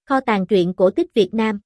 Kho tàng truyện cổ tích Việt Nam.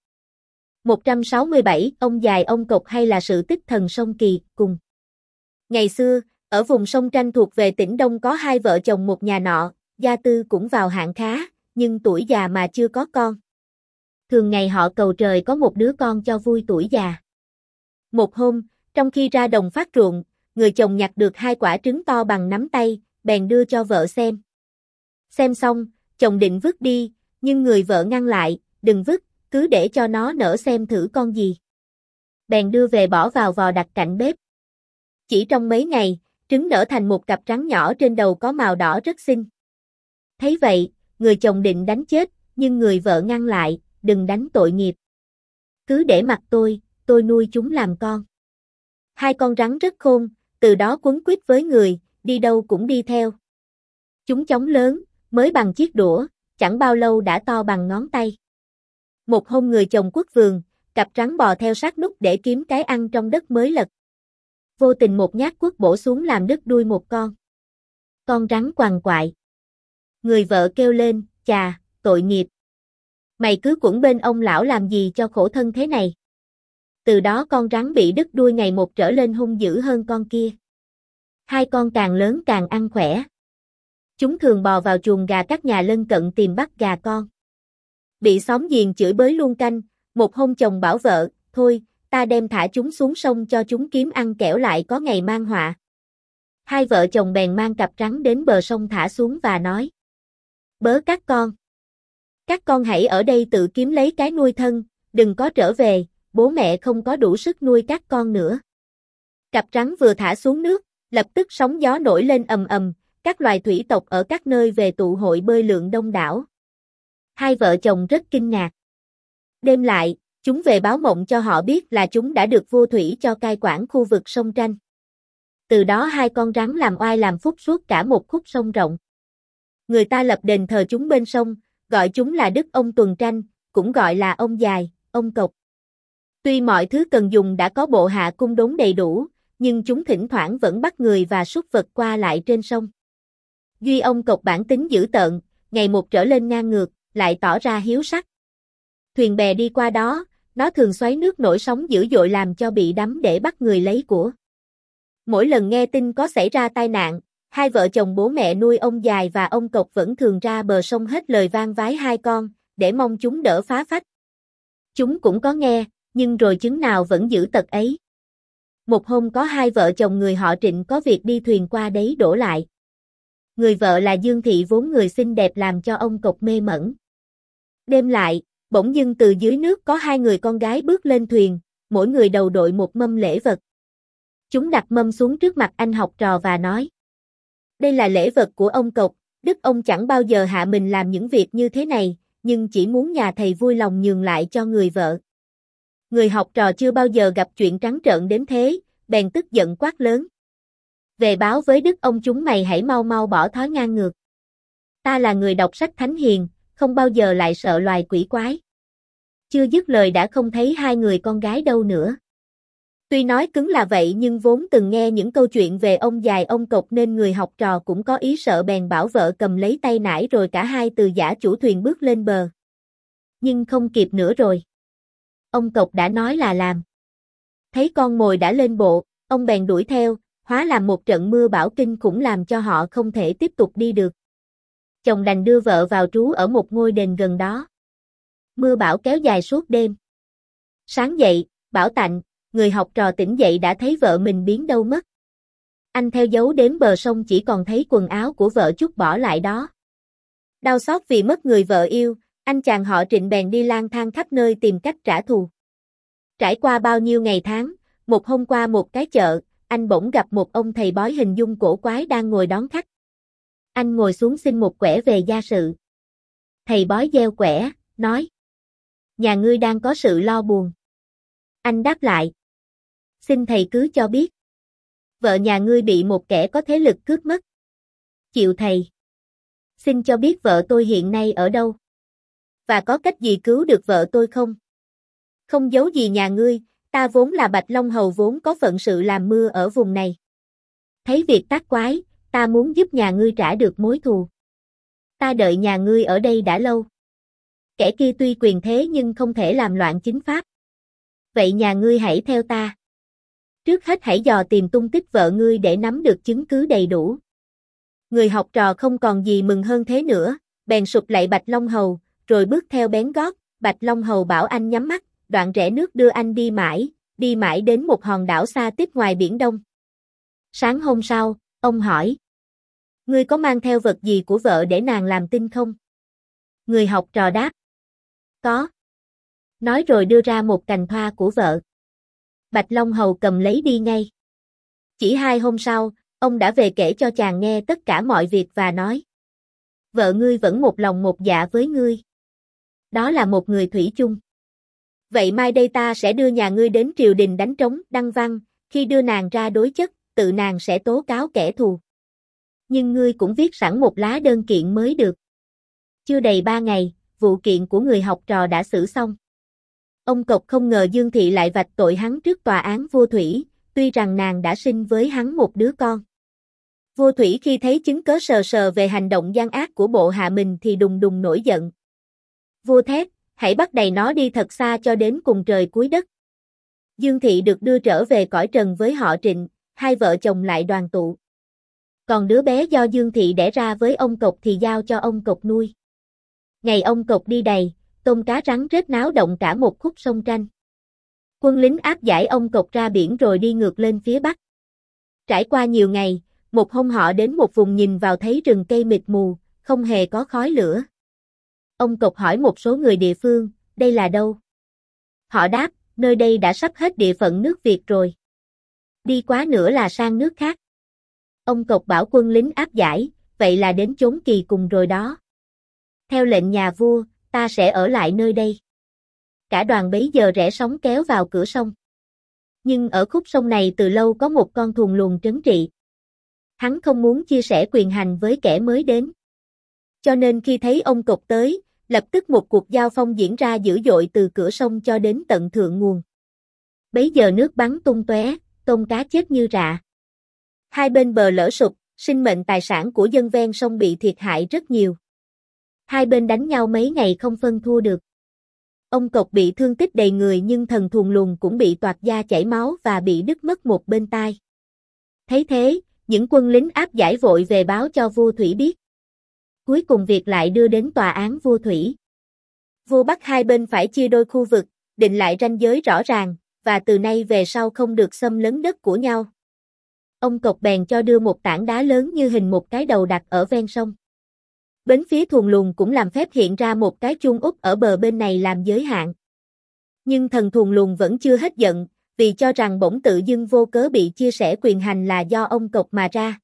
167, ông dài ông cộc hay là sự tích thần sông Kỳ, cùng. Ngày xưa, ở vùng sông Tranh thuộc về tỉnh Đông có hai vợ chồng một nhà nọ, gia tư cũng vào hạng khá, nhưng tuổi già mà chưa có con. Thường ngày họ cầu trời có một đứa con cho vui tuổi già. Một hôm, trong khi ra đồng phát ruộng, người chồng nhặt được hai quả trứng to bằng nắm tay, bèn đưa cho vợ xem. Xem xong, chồng định vứt đi, nhưng người vợ ngăn lại, đừng vứt, cứ để cho nó nở xem thử con gì. Bèn đưa về bỏ vào vò đặt cạnh bếp. Chỉ trong mấy ngày, trứng nở thành một cặp trắng nhỏ trên đầu có màu đỏ rất xinh. Thấy vậy, người chồng định đánh chết, nhưng người vợ ngăn lại, đừng đánh tội nghiệp. Cứ để mặc tôi nuôi chúng làm con. Hai con rắn rất khôn, từ đó quấn quýt với người, đi đâu cũng đi theo. Chúng chóng lớn, mới bằng chiếc đũa, chẳng bao lâu đã to bằng ngón tay. Một hôm người chồng quất vườn, cặp rắn bò theo sát nút để kiếm cái ăn trong đất mới lật. Vô tình một nhát quất bổ xuống làm đứt đuôi một con. Con rắn quằn quại. Người vợ kêu lên, chà, tội nghiệp. Mày cứ quẩn bên ông lão làm gì cho khổ thân thế này. Từ đó con rắn bị đứt đuôi ngày một trở lên hung dữ hơn con kia. Hai con càng lớn càng ăn khỏe. Chúng thường bò vào chuồng gà các nhà lân cận tìm bắt gà con. Bị xóm giềng chửi bới luôn canh, một hôm chồng bảo vợ, thôi, ta đem thả chúng xuống sông cho chúng kiếm ăn kẻo lại có ngày mang họa. Hai vợ chồng bèn mang cặp rắn đến bờ sông thả xuống và nói. Bớ các con hãy ở đây tự kiếm lấy cái nuôi thân, đừng có trở về, bố mẹ không có đủ sức nuôi các con nữa. Cặp rắn vừa thả xuống nước, lập tức sóng gió nổi lên ầm ầm, các loài thủy tộc ở các nơi về tụ hội bơi lượn đông đảo. Hai vợ chồng rất kinh ngạc. Đêm lại, chúng về báo mộng cho họ biết là chúng đã được vua thủy cho cai quản khu vực sông Tranh. Từ đó hai con rắn làm oai làm phúc suốt cả một khúc sông rộng. Người ta lập đền thờ chúng bên sông, gọi chúng là Đức ông Tuần Tranh, cũng gọi là ông dài, ông cộc. Tuy mọi thứ cần dùng đã có bộ hạ cung đốn đầy đủ, nhưng chúng thỉnh thoảng vẫn bắt người và súc vật qua lại trên sông. Duy ông cộc bản tính dữ tợn, ngày một trở lên ngang ngược, lại tỏ ra hiếu sắc. Thuyền bè đi qua đó, nó thường xoáy nước nổi sóng dữ dội làm cho bị đắm để bắt người lấy của. Mỗi lần nghe tin có xảy ra tai nạn, hai vợ chồng bố mẹ nuôi ông dài và ông cộc vẫn thường ra bờ sông hết lời van vái hai con, để mong chúng đỡ phá phách. Chúng cũng có nghe, nhưng rồi chứng nào vẫn giữ tật ấy. Một hôm có hai vợ chồng người họ Trịnh có việc đi thuyền qua đấy đổ lại. Người vợ là Dương Thị vốn người xinh đẹp làm cho ông cộc mê mẩn. Đêm lại, bỗng dưng từ dưới nước có hai người con gái bước lên thuyền, mỗi người đầu đội một mâm lễ vật. Chúng đặt mâm xuống trước mặt anh học trò và nói. Đây là lễ vật của ông cộc, đức ông chẳng bao giờ hạ mình làm những việc như thế này, nhưng chỉ muốn nhà thầy vui lòng nhường lại cho người vợ. Người học trò chưa bao giờ gặp chuyện trắng trợn đến thế, bèn tức giận quát lớn. Về báo với đức ông chúng mày hãy mau mau bỏ thói ngang ngược. Ta là người đọc sách thánh hiền, không bao giờ lại sợ loài quỷ quái. Chưa dứt lời đã không thấy hai người con gái đâu nữa. Tuy nói cứng là vậy nhưng vốn từng nghe những câu chuyện về ông dài ông cộc nên người học trò cũng có ý sợ bèn bảo vợ cầm lấy tay nải rồi cả hai từ giả chủ thuyền bước lên bờ. Nhưng không kịp nữa rồi. Ông cộc đã nói là làm. Thấy con mồi đã lên bộ, ông bèn đuổi theo, hóa làm một trận mưa bão kinh khủng làm cho họ không thể tiếp tục đi được. Chồng đành đưa vợ vào trú ở một ngôi đền gần đó. Mưa bão kéo dài suốt đêm. Sáng dậy, bão tạnh, người học trò tỉnh dậy đã thấy vợ mình biến đâu mất. Anh theo dấu đến bờ sông chỉ còn thấy quần áo của vợ chút bỏ lại đó. Đau xót vì mất người vợ yêu, anh chàng họ Trịnh bèn đi lang thang khắp nơi tìm cách trả thù. Trải qua bao nhiêu ngày tháng, một hôm qua một cái chợ, anh bỗng gặp một ông thầy bói hình dung cổ quái đang ngồi đón khách. Anh ngồi xuống xin một quẻ về gia sự. Thầy bói gieo quẻ, nói. Nhà ngươi đang có sự lo buồn. Anh đáp lại. Xin thầy cứ cho biết. Vợ nhà ngươi bị một kẻ có thế lực cướp mất. Chịu thầy. Xin cho biết vợ tôi hiện nay ở đâu. Và có cách gì cứu được vợ tôi không? Không giấu gì nhà ngươi, ta vốn là Bạch Long Hầu vốn có phận sự làm mưa ở vùng này. Thấy việc tác quái, ta muốn giúp nhà ngươi trả được mối thù. Ta đợi nhà ngươi ở đây đã lâu. kẻ kia tuy quyền thế nhưng không thể làm loạn chính pháp. Vậy nhà ngươi hãy theo ta. Trước hết hãy dò tìm tung tích vợ ngươi để nắm được chứng cứ đầy đủ. Người học trò không còn gì mừng hơn thế nữa, bèn sụp lạy Bạch Long Hầu, rồi bước theo bén gót. Bạch Long Hầu bảo anh nhắm mắt, đoạn rẽ nước đưa anh đi mãi đến một hòn đảo xa tít ngoài biển Đông. Sáng hôm sau, ông hỏi: ngươi có mang theo vật gì của vợ để nàng làm tin không? Người học trò đáp: có. Nói rồi đưa ra một cành thoa của vợ. Bạch Long Hầu cầm lấy đi ngay. Chỉ 2 hôm sau, ông đã về kể cho chàng nghe tất cả mọi việc và nói: vợ ngươi vẫn một lòng một dạ với ngươi. Đó là một người thủy chung. Vậy mai đây ta sẽ đưa nhà ngươi đến triều đình đánh trống, đăng văn, khi đưa nàng ra đối chất, tự nàng sẽ tố cáo kẻ thù. Nhưng ngươi cũng viết sẵn một lá đơn kiện mới được. Chưa đầy 3 ngày, vụ kiện của người học trò đã xử xong. Ông Cộc không ngờ Dương Thị lại vạch tội hắn trước tòa án vua Thủy, tuy rằng nàng đã sinh với hắn một đứa con. Vua Thủy khi thấy chứng cớ sờ sờ về hành động gian ác của bộ hạ mình thì đùng đùng nổi giận. Vua thét: hãy bắt đày nó đi thật xa cho đến cùng trời cuối đất. Dương Thị được đưa trở về cõi trần với họ Trịnh, hai vợ chồng lại đoàn tụ. Còn đứa bé do Dương Thị đẻ ra với ông Cộc thì giao cho ông Cộc nuôi. Ngày ông Cộc đi đày, tôm cá rắn rết náo động cả một khúc sông Tranh. Quân lính áp giải ông Cộc ra biển rồi đi ngược lên phía bắc. Trải qua nhiều ngày, một hôm họ đến một vùng nhìn vào thấy rừng cây mịt mù, không hề có khói lửa. Ông Cộc hỏi một số người địa phương: đây là đâu? Họ đáp: nơi đây đã sắp hết địa phận nước Việt rồi. Đi quá nữa là sang nước khác. Ông Cộc bảo quân lính áp giải: vậy là đến chốn kỳ cùng rồi đó. Theo lệnh nhà vua, ta sẽ ở lại nơi đây. Cả đoàn bấy giờ rẽ sóng kéo vào cửa sông. Nhưng ở khúc sông này từ lâu có một con thuần luồng trấn trị. Hắn không muốn chia sẻ quyền hành với kẻ mới đến. Cho nên khi thấy ông Cộc tới, lập tức một cuộc giao phong diễn ra dữ dội từ cửa sông cho đến tận thượng nguồn. Bấy giờ nước bắn tung tóe, tôm cá chết như rạ. Hai bên bờ lở sụp, sinh mệnh tài sản của dân ven sông bị thiệt hại rất nhiều. Hai bên đánh nhau mấy ngày không phân thua được. Ông Cộc bị thương tích đầy người nhưng thần thuần luồng cũng bị toạc da chảy máu và bị đứt mất một bên tai. Thấy thế, những quân lính áp giải vội về báo cho vua Thủy biết. Cuối cùng việc lại đưa đến tòa án vua Thủy. Vua bắt hai bên phải chia đôi khu vực, định lại ranh giới rõ ràng, và từ nay về sau không được xâm lấn đất của nhau. Ông Cộc bèn cho đưa một tảng đá lớn như hình một cái đầu đặt ở ven sông. Bên phía thuần luồng cũng làm phép hiện ra một cái chuông úp ở bờ bên này làm giới hạn. Nhưng thần thuần luồng vẫn chưa hết giận, vì cho rằng bỗng tự dưng vô cớ bị chia sẻ quyền hành là do ông Cộc mà ra.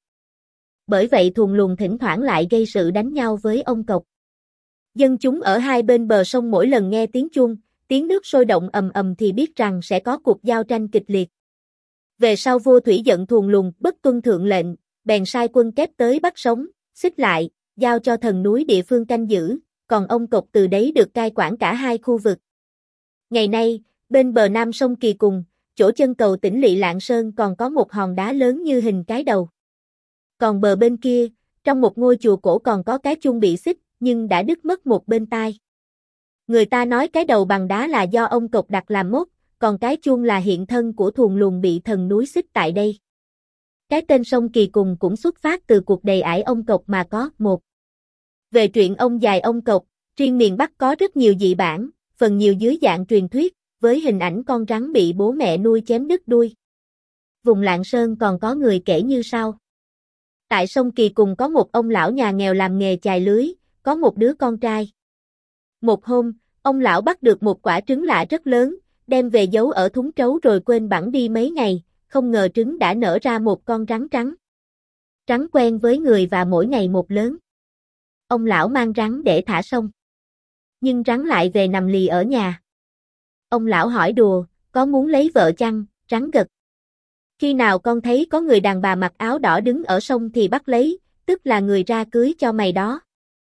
Bởi vậy thuần luồng thỉnh thoảng lại gây sự đánh nhau với ông Cộc. Dân chúng ở hai bên bờ sông mỗi lần nghe tiếng chuông, tiếng nước sôi động ầm ầm thì biết rằng sẽ có cuộc giao tranh kịch liệt. Về sau vua Thủy giận thuần luồng bất tuân thượng lệnh, bèn sai quân kép tới bắt sống, xích lại, giao cho thần núi địa phương canh giữ, còn ông Cộc từ đấy được cai quản cả hai khu vực. Ngày nay, bên bờ nam sông Kỳ Cùng, chỗ chân cầu Tỉnh Lỵ Lạng Sơn còn có một hòn đá lớn như hình cái đầu. Còn bờ bên kia, trong một ngôi chùa cổ còn có cái chuông bị xích, nhưng đã đứt mất một bên tai. Người ta nói cái đầu bằng đá là do ông Cộc đặt làm mốc, còn cái chuông là hiện thân của thuần luồng bị thần núi xích tại đây. Cái tên sông Kỳ Cùng cũng xuất phát từ cuộc đầy ải ông Cộc mà có. Một. Về truyện ông dài ông Cộc, riêng miền Bắc có rất nhiều dị bản, phần nhiều dưới dạng truyền thuyết, với hình ảnh con rắn bị bố mẹ nuôi chém đứt đuôi. Vùng Lạng Sơn còn có người kể như sau. Tại sông Kỳ Cùng có một ông lão nhà nghèo làm nghề chài lưới, có một đứa con trai. Một hôm, ông lão bắt được một quả trứng lạ rất lớn, đem về giấu ở thúng trấu rồi quên bẵng đi mấy ngày, không ngờ trứng đã nở ra một con rắn trắng. Rắn quen với người và mỗi ngày một lớn. Ông lão mang rắn để thả sông. Nhưng rắn lại về nằm lì ở nhà. Ông lão hỏi đùa, có muốn lấy vợ chăng? Rắn gật. Khi nào con thấy có người đàn bà mặc áo đỏ đứng ở sông thì bắt lấy, tức là người ra cưới cho mày đó.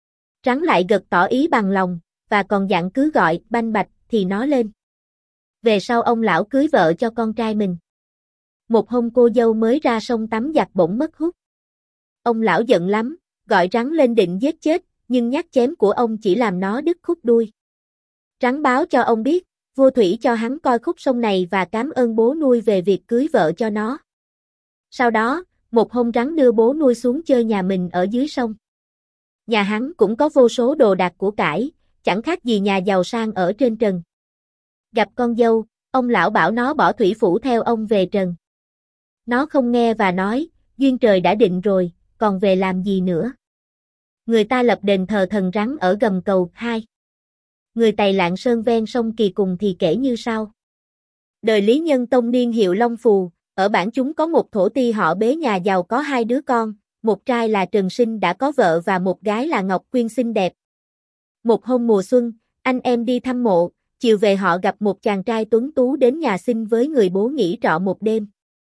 Rắn lại gật tỏ ý bằng lòng, và còn dặn cứ gọi Banh Bạch thì nó lên. Về sau ông lão cưới vợ cho con trai mình. Một hôm cô dâu mới ra sông tắm giặt bỗng mất hút. Ông lão giận lắm, gọi rắn lên định giết chết, nhưng nhát chém của ông chỉ làm nó đứt khúc đuôi. Rắn báo cho ông biết, vua thủy cho hắn coi khúc sông này và cảm ơn bố nuôi về việc cưới vợ cho nó. Sau đó, một hôm rắn đưa bố nuôi xuống chơi nhà mình ở dưới sông. Nhà hắn cũng có vô số đồ đạc của cải, chẳng khác gì nhà giàu sang ở trên trần. Gặp con dâu, ông lão bảo nó bỏ thủy phủ theo ông về trần. Nó không nghe và nói, duyên trời đã định rồi, còn về làm gì nữa. Người ta lập đền thờ thần rắn ở gầm cầu 2. Người Tày Lạng Sơn ven sông Kỳ cùng thì kể như sau. Đời Lý Nhân Tông niên hiệu Long Phù, ở bản chúng có một thổ ti họ Bế nhà giàu có 2 đứa con, một trai là Trần Sinh đã có vợ và một gái là Ngọc Quyên xinh đẹp. Một hôm mùa xuân, anh em đi thăm mộ, chiều về họ gặp một chàng trai tuấn tú đến nhà xin với người bố nghỉ trọ một đêm.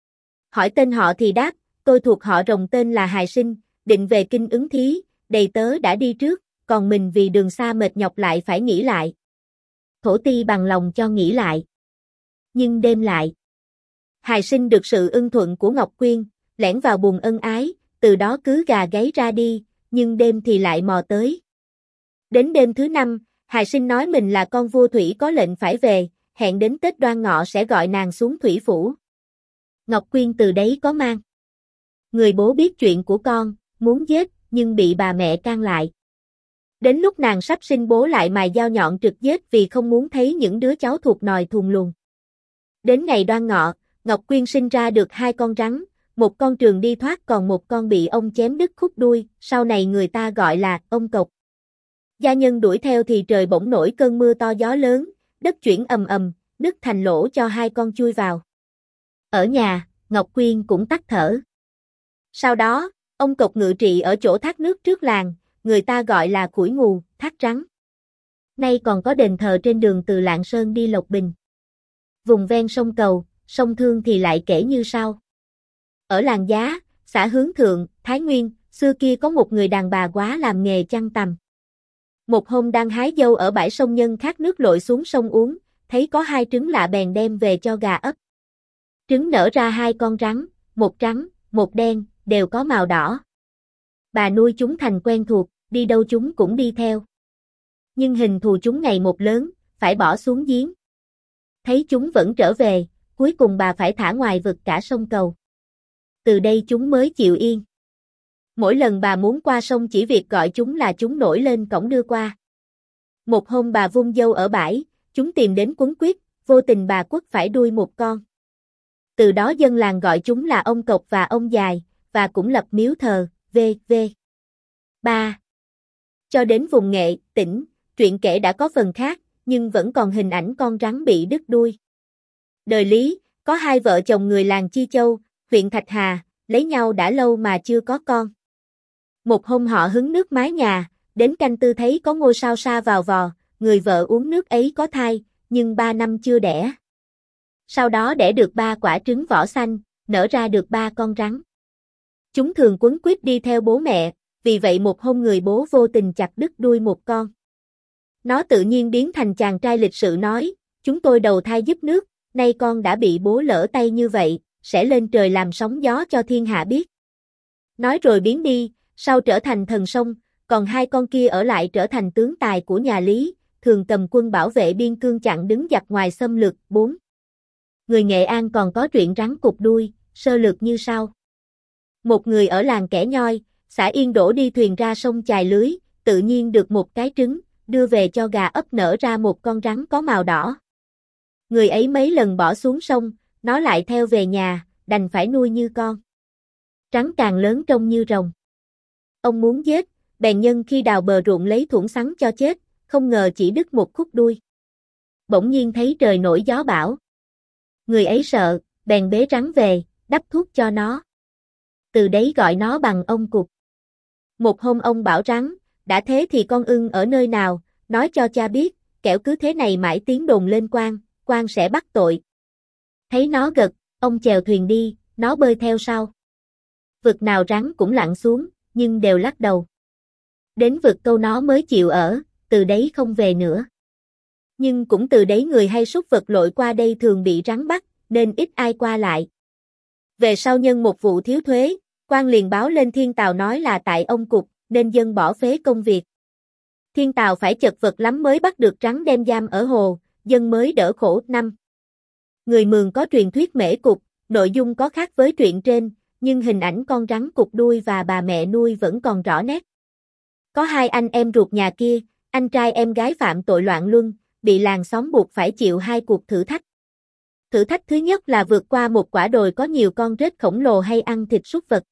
Hỏi tên họ thì đáp, tôi thuộc họ Rồng tên là Hài Sinh, định về kinh ứng thí, đầy tớ đã đi trước, còn mình vì đường xa mệt nhọc lại phải nghỉ lại. Thổ ti bằng lòng cho nghỉ lại. Nhưng đêm lại, Hài Sinh được sự ưng thuận của Ngọc Quyên, lẻn vào buồng ân ái, từ đó cứ gà gáy ra đi, nhưng đêm thì lại mò tới. Đến đêm thứ 5, Hài Sinh nói mình là con vua thủy có lệnh phải về, hẹn đến Tết Đoan Ngọ sẽ gọi nàng xuống thủy phủ. Ngọc Quyên từ đấy có mang. Người bố biết chuyện của con, muốn giết, nhưng bị bà mẹ can lại. Đến lúc nàng sắp sinh bố lại mài dao nhọn trực giết vì không muốn thấy những đứa cháu thuộc nòi thùn lùn. Đến ngày Đoan Ngọ, Ngọc Quyên sinh ra được 2 con rắn, một con trường đi thoát còn một con bị ông chém đứt khúc đuôi, sau này người ta gọi là ông cộc. Gia nhân đuổi theo thì trời bỗng nổi cơn mưa to gió lớn, đất chuyển ầm ầm, nứt thành lỗ cho 2 con chui vào. Ở nhà, Ngọc Quyên cũng tắt thở. Sau đó, ông cộc ngự trị ở chỗ thác nước trước làng, người ta gọi là Khuổi Ngù, thác trắng. Nay còn có đền thờ trên đường từ Lạng Sơn đi Lộc Bình. Vùng ven sông Cầu, sông Thương thì lại kể như sau. Ở làng Giá, xã Hướng Thượng, Thái Nguyên, xưa kia có một người đàn bà quá làm nghề chăn tằm. Một hôm đang hái dâu ở bãi sông Nhân khát nước lội xuống sông uống, thấy có 2 trứng lạ bèn đem về cho gà ấp. Trứng nở ra 2 con rắn, một trắng, một đen, đều có màu đỏ. Bà nuôi chúng thành quen thuộc, đi đâu chúng cũng đi theo. Nhưng hình thù chúng ngày một lớn, phải bỏ xuống giếng. Thấy chúng vẫn trở về, cuối cùng bà phải thả ngoài vực cả sông Cầu. Từ đây chúng mới chịu yên. Mỗi lần bà muốn qua sông chỉ việc gọi chúng là chúng nổi lên cổng đưa qua. Một hôm bà vung dâu ở bãi, chúng tìm đến quấn quýt, vô tình bà quất phải đuôi một con. Từ đó dân làng gọi chúng là ông Cộc và ông Dài, và cũng lập miếu thờ, v.v. 3. Cho đến vùng Nghệ, tỉnh, truyện kể đã có phần khác, nhưng vẫn còn hình ảnh con rắn bị đứt đuôi. Đời Lý, có 2 vợ chồng người làng Chi Châu, huyện Thạch Hà, lấy nhau đã lâu mà chưa có con. Một hôm họ hứng nước mái nhà, đến canh tư thấy có ngôi sao sa vào vò, người vợ uống nước ấy có thai, nhưng 3 năm chưa đẻ. Sau đó đẻ được 3 quả trứng vỏ xanh, nở ra được 3 con rắn. Chúng thường quấn quýt đi theo bố mẹ, vì vậy một hôm người bố vô tình chặt đứt đuôi một con. Nó tự nhiên biến thành chàng trai lịch sự nói, chúng tôi đầu thai giúp nước, nay con đã bị bố lỡ tay như vậy, sẽ lên trời làm sóng gió cho thiên hạ biết. Nói rồi biến đi, sau trở thành thần sông, còn 2 con kia ở lại trở thành tướng tài của nhà Lý, thường cầm quân bảo vệ biên cương chặn đứng giặc ngoài xâm lược. 4. Người Nghệ An còn có truyện rắn cụp đuôi, sơ lược như sau. Một người ở làng Kẻ Nhoi, xã Yên Đỗ đi thuyền ra sông chài lưới, tự nhiên được một cái trứng, đưa về cho gà ấp nở ra một con rắn có màu đỏ. Người ấy mấy lần bỏ xuống sông, nó lại theo về nhà, đành phải nuôi như con. Rắn càng lớn trông như rồng. Ông muốn giết, bèn nhân khi đào bờ ruộng lấy thuổng sắn cho chết, không ngờ chỉ đứt một khúc đuôi. Bỗng nhiên thấy trời nổi gió bão. Người ấy sợ, bèn bế rắn về, đắp thuốc cho nó. Từ đấy gọi nó bằng ông cụt. Một hôm ông bảo rắn, đã thế thì con ưng ở nơi nào, nói cho cha biết, kẻo cứ thế này mãi tiếng đồn lên quan sẽ bắt tội. Thấy nó gật, ông chèo thuyền đi, nó bơi theo sau. Vực nào rắn cũng lặn xuống, nhưng đều lắc đầu. Đến vực câu nó mới chịu ở, từ đấy không về nữa. Nhưng cũng từ đấy người hay súc vật lội qua đây thường bị rắn bắt, nên ít ai qua lại. Về sau nhân một vụ thiếu thuế, quan liền báo lên thiên tào nói là tại ông cục, nên dân bỏ phế công việc. Thiên Tào phải chật vật lắm mới bắt được rắn đem giam ở hồ, dân mới đỡ khổ. 5. Người Mường có truyền thuyết mễ cục, nội dung có khác với truyện trên, nhưng hình ảnh con rắn cục đuôi và bà mẹ nuôi vẫn còn rõ nét. Có hai anh em ruột nhà kia, anh trai em gái phạm tội loạn luân, bị làng xóm buộc phải chịu hai cuộc thử thách. Thử thách thứ nhất là vượt qua một quả đồi có nhiều con rết khổng lồ hay ăn thịt súc vật.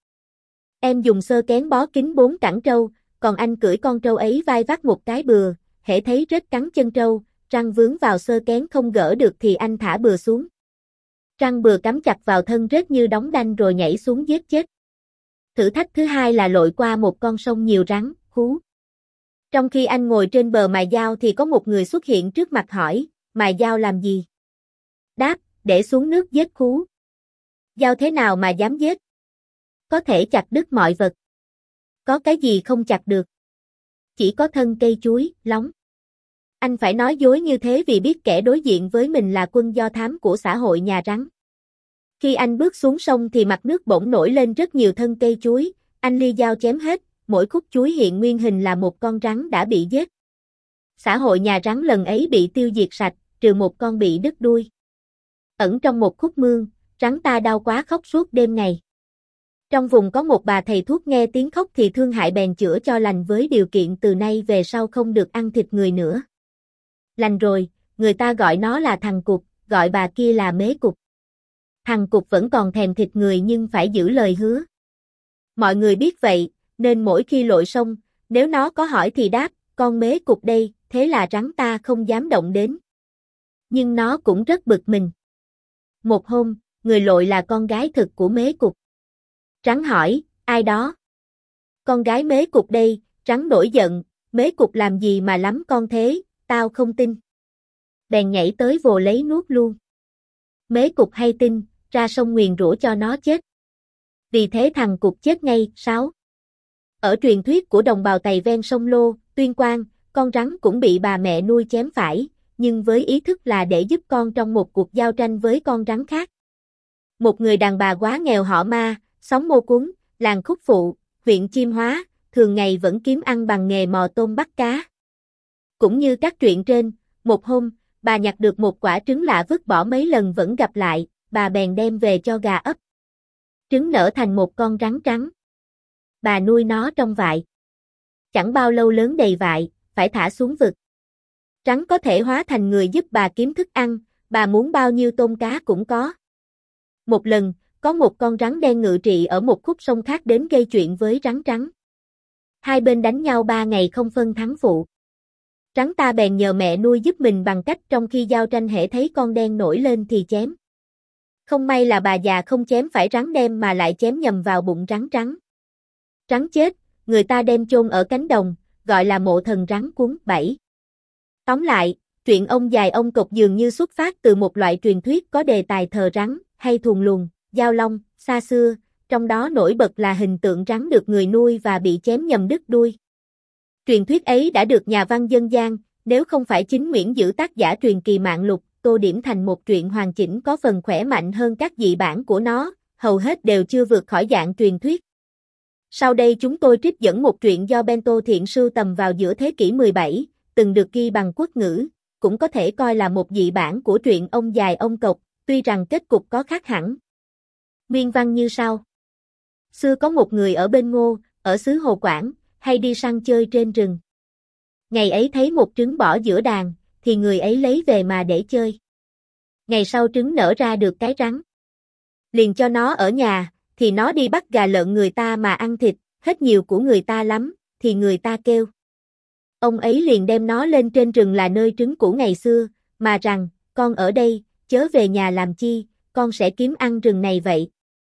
Em dùng sơ kén bó kín 4 cẳng trâu, còn anh cưỡi con trâu ấy vai vác một cái bừa, hễ thấy rết cắn chân trâu, răng vướng vào sơ kén không gỡ được thì anh thả bừa xuống. Răng bừa cắm chặt vào thân rết như đóng đanh rồi nhảy xuống giết chết. Thử thách thứ hai là lội qua một con sông nhiều rắn, hú. Trong khi anh ngồi trên bờ mài dao thì có một người xuất hiện trước mặt hỏi, mài dao làm gì? Đáp, để xuống nước giết khú. Dao thế nào mà dám giết? Có thể chặt đứt mọi vật. Có cái gì không chặt được? Chỉ có thân cây chuối, lóng. Anh phải nói dối như thế vì biết kẻ đối diện với mình là quân do thám của xã hội nhà rắn. Khi anh bước xuống sông thì mặt nước bỗng nổi lên rất nhiều thân cây chuối, anh lia dao chém hết, mỗi khúc chuối hiện nguyên hình là một con rắn đã bị giết. Xã hội nhà rắn lần ấy bị tiêu diệt sạch, trừ một con bị đứt đuôi. Ẩn trong một khúc mương, rắn ta đau quá khóc suốt đêm ngày. Trong vùng có một bà thầy thuốc nghe tiếng khóc thì thương hại bèn chữa cho lành với điều kiện từ nay về sau không được ăn thịt người nữa. Lành rồi, người ta gọi nó là thằng cục, gọi bà kia là mế cục. Thằng cục vẫn còn thèm thịt người nhưng phải giữ lời hứa. Mọi người biết vậy, nên mỗi khi lội sông, nếu nó có hỏi thì đáp, con mế cục đây, thế là rắn ta không dám động đến. Nhưng nó cũng rất bực mình. Một hôm, người lội là con gái thực của mế cục. Rắn hỏi, ai đó? Con gái mế cục đây, rắn nổi giận, mế cục làm gì mà lắm con thế, tao không tin. Bèn nhảy tới vồ lấy nuốt luôn. Mế cục hay tin, ra sông nguyền rủa cho nó chết. Vì thế thằng cục chết ngay. 6. Ở truyền thuyết của đồng bào Tày ven sông Lô, Tuyên Quang, con rắn cũng bị bà mẹ nuôi chém phải, nhưng với ý thức là để giúp con trong một cuộc giao tranh với con rắn khác. Một người đàn bà quá nghèo họ Ma, xóm Mô Cúng, làng Khúc Phụ, huyện Chiêm Hóa, thường ngày vẫn kiếm ăn bằng nghề mò tôm bắt cá. Cũng như các truyện trên, một hôm, bà nhặt được một quả trứng lạ vứt bỏ mấy lần vẫn gặp lại, bà bèn đem về cho gà ấp. Trứng nở thành một con rắn trắng. Bà nuôi nó trong vại. Chẳng bao lâu lớn đầy vại, phải thả xuống vực. Rắn có thể hóa thành người giúp bà kiếm thức ăn, bà muốn bao nhiêu tôm cá cũng có. Một lần, có một con rắn đen ngự trị ở một khúc sông khác đến gây chuyện với rắn trắng. Hai bên đánh nhau 3 ngày không phân thắng phụ. Rắn ta bèn nhờ mẹ nuôi giúp mình bằng cách trong khi giao tranh hễ thấy con đen nổi lên thì chém. Không may là bà già không chém phải rắn đen mà lại chém nhầm vào bụng rắn trắng. Rắn chết, người ta đem chôn ở cánh đồng, gọi là mộ thần rắn cuốn. 7. Tóm lại, truyện ông dài ông cộc dường như xuất phát từ một loại truyền thuyết có đề tài thờ rắn, hay thuần luồng, giao long, xa xưa, trong đó nổi bật là hình tượng rắn được người nuôi và bị chém nhầm đứt đuôi. Truyền thuyết ấy đã được nhà văn dân gian, nếu không phải chính Nguyễn Dữ tác giả truyền kỳ Mạng Lục, tô điểm thành một truyện hoàn chỉnh có phần khỏe mạnh hơn các dị bản của nó, hầu hết đều chưa vượt khỏi dạng truyền thuyết. Sau đây chúng tôi trích dẫn một truyện do Bento Thiện sưu tầm vào giữa thế kỷ 17, từng được ghi bằng quốc ngữ, cũng có thể coi là một dị bản của truyện ông dài ông cộc, tuy rằng kết cục có khác hẳn. Nguyên văn như sau. Xưa có một người ở bên Ngô, ở xứ Hồ Quảng, hay đi săn chơi trên rừng. Ngày ấy thấy một trứng bỏ giữa đàn, thì người ấy lấy về mà để chơi. Ngày sau trứng nở ra được cái rắn. Liền cho nó ở nhà, thì nó đi bắt gà lợn người ta mà ăn thịt, hết nhiều của người ta lắm, thì người ta kêu. Ông ấy liền đem nó lên trên rừng là nơi trứng cũ ngày xưa, mà rằng, con ở đây, chớ về nhà làm chi, con sẽ kiếm ăn rừng này vậy.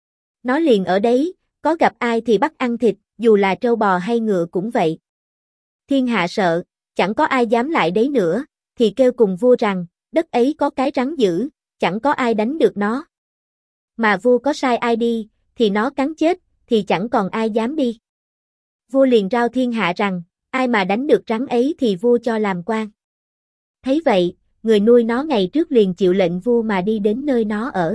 Nó liền ở đấy, có gặp ai thì bắt ăn thịt, dù là trâu bò hay ngựa cũng vậy. Thiên hạ sợ, chẳng có ai dám lại đấy nữa, thì kêu cùng vua rằng, đất ấy có cái rắn dữ, chẳng có ai đánh được nó. Mà vua có sai ai đi, thì nó cắn chết, thì chẳng còn ai dám đi. Vua liền rao thiên hạ rằng, ai mà đánh được rắn ấy thì vua cho làm quan. Thấy vậy, người nuôi nó ngày trước liền chịu lệnh vua mà đi đến nơi nó ở.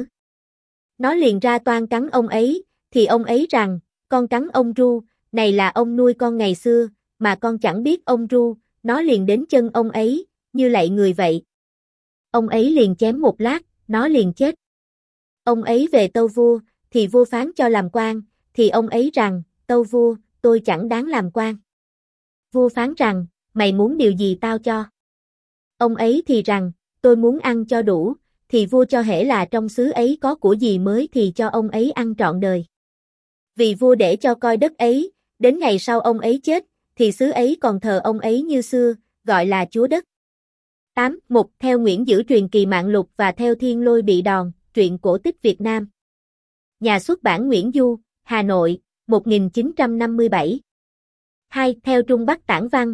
Nó liền ra toan cắn ông ấy, thì ông ấy rằng, con cắn ông ru, này là ông nuôi con ngày xưa, mà con chẳng biết ông ru, nó liền đến chân ông ấy, như lạy người vậy. Ông ấy liền chém một lát, nó liền chết. Ông ấy về tâu vua, thì vua phán cho làm quan, thì ông ấy rằng, tâu vua, tôi chẳng đáng làm quan. Vua phán rằng, mày muốn điều gì tao cho? Ông ấy thì rằng, tôi muốn ăn cho đủ, thì vua cho hễ là trong xứ ấy có của gì mới thì cho ông ấy ăn trọn đời. Vì vua để cho coi đất ấy, đến ngày sau ông ấy chết, thì xứ ấy còn thờ ông ấy như xưa, gọi là chúa đất. 8. Mục theo Nguyễn Dữ truyền kỳ Mạng Lục và theo Thiên Lôi Bị Đòn, truyện cổ tích Việt Nam. Nhà xuất bản Nguyễn Du, Hà Nội, 1957. 2. Theo Trung Bắc Tản Văn,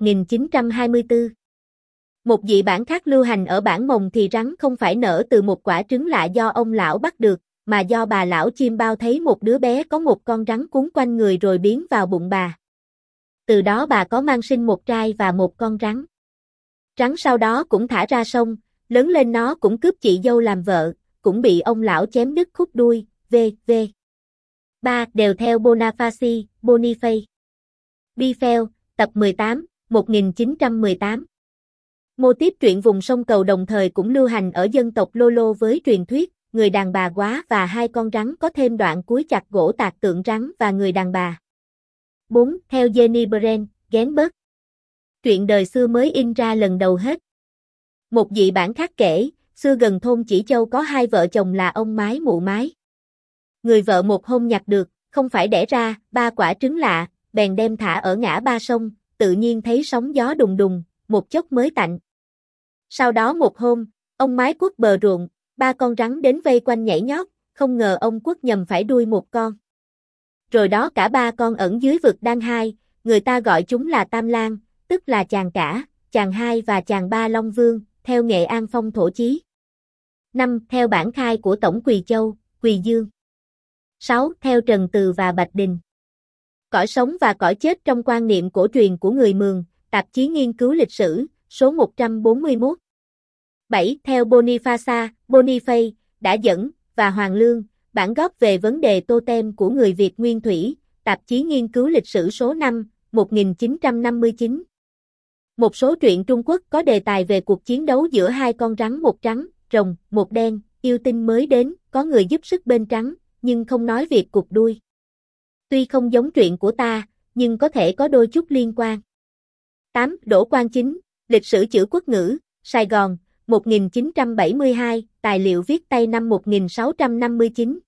1924. Một dị bản khác lưu hành ở bản Mồng thì rắn không phải nở từ một quả trứng lạ do ông lão bắt được, mà do bà lão chim bao thấy một đứa bé có một con rắn cuốn quanh người rồi biến vào bụng bà. Từ đó bà có mang sinh một trai và một con rắn. Rắn sau đó cũng thả ra sông, lớn lên nó cũng cướp chị dâu làm vợ, cũng bị ông lão chém đứt khúc đuôi, v.v. 3. Đều theo Boniface. Biffel, tập 18, 1918. Mô típ truyện vùng sông Cầu đồng thời cũng lưu hành ở dân tộc Lô với truyền thuyết, người đàn bà quá và hai con rắn có thêm đoạn cuối chặt gỗ tạc tượng rắn và người đàn bà. 4. Theo Jenny Brent, Genberg. Truyện đời xưa mới in ra lần đầu hết. Một dị bản khác kể, xưa gần thôn Chỉ Châu có hai vợ chồng là ông Mái mụ Mái. Người vợ một hôm nhặt được, không phải đẻ ra, 3 quả trứng lạ, bèn đem thả ở ngã ba sông, tự nhiên thấy sóng gió đùng đùng, một chốc mới tạnh. Sau đó một hôm, ông Mái quất bờ ruộng, 3 con rắn đến vây quanh nhảy nhót, không ngờ ông quất nhầm phải đuôi một con. Rồi đó cả 3 con ẩn dưới vực đan hai, người ta gọi chúng là Tam Lang, tức là chàng cả, chàng hai và chàng ba Long Vương, theo Nghệ An Phong thổ chí. 5. Theo bản khai của Tổng Quỳ Châu, Quỳ Dương. 6. Theo Trần Từ và Bạch Đình. Cõi sống và cõi chết trong quan niệm cổ truyền của người Mường, tạp chí nghiên cứu lịch sử, số 141. 7. Theo Boniface, đã dẫn, và Hoàng Lương, bản góp về vấn đề totem của người Việt nguyên thủy, tạp chí nghiên cứu lịch sử số 5, 1959. Một số truyện Trung Quốc có đề tài về cuộc chiến đấu giữa hai con rắn, một trắng, rồng, một đen, yêu tinh mới đến, có người giúp sức bên trắng, nhưng không nói việc cụt đuôi. Tuy không giống truyện của ta, nhưng có thể có đôi chút liên quan. 8. Đỗ Quang Chính, lịch sử chữ quốc ngữ, Sài Gòn, 1972, tài liệu viết tay năm 1659.